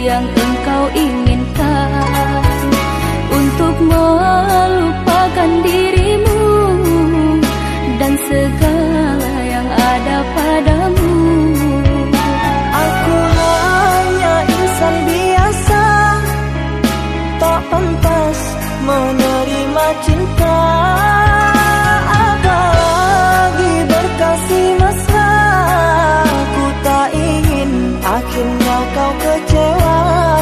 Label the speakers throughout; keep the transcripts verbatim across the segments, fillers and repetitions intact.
Speaker 1: yang engkau inginkan, untuk melupakan dirimu dan segala yang ada padamu.
Speaker 2: Aku hanya insan biasa, tak pantas menerima cinta. Apalagi berkasih mesra, ku tak ingin akhirnya kau kecewa.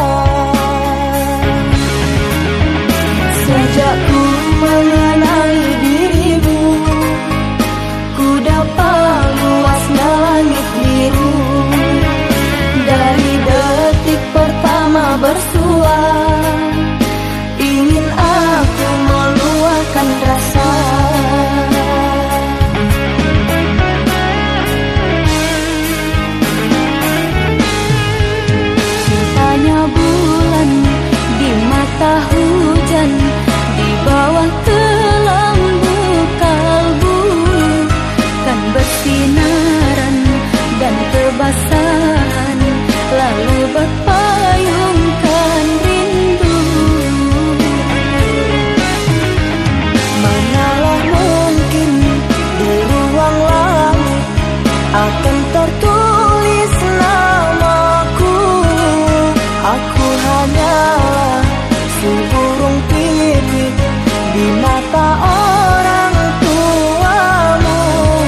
Speaker 2: Sejak ku mengenali dirimu, ku dapat luasnya langit biru. Dari detik pertama bersua, ingin aku meluahkan rasa. Cintanya bulan di mata hujan, di bawah kelambu kalbu, kan bersinaran dan kebasahan, lalu berpayungkan rindu. Manalah mungkin di ruang langit akan tertulis namaku. Aku hanyalah seburung pipit di mata orang tuamu.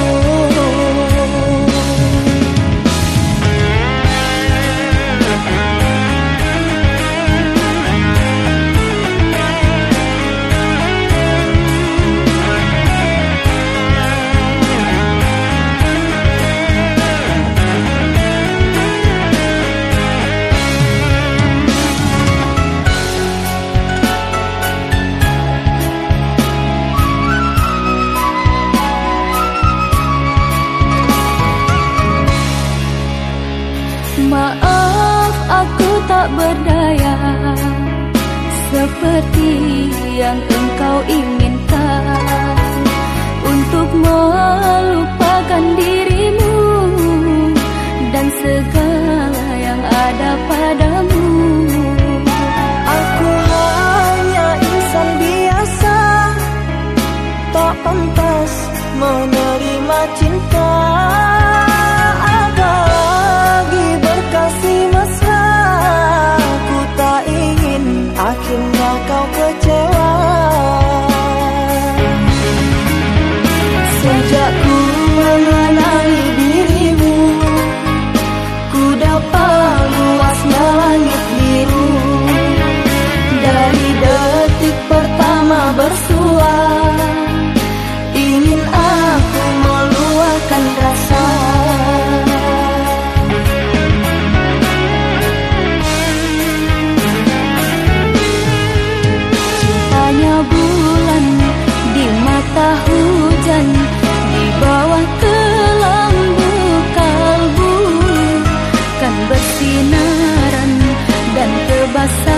Speaker 1: Maaf, aku tak berdaya seperti yang engkau inginkan, untuk melupakan dirimu dan segala yang ada padamu.
Speaker 2: Aku hanya insan biasa, tak pantas menerima cinta. Apalagi berkasih mesra, ku tak ingin akhirnya kau kecewa. Sejak ku mengenali dirimu, ku dapat luasnya langit biru. Dari detik pertama bersua, ingin aku meluahkan rasa.
Speaker 1: Cintanya bulan di mata hujan, di bawah kelambu kalbu, kan bersinaran dan kebasahan,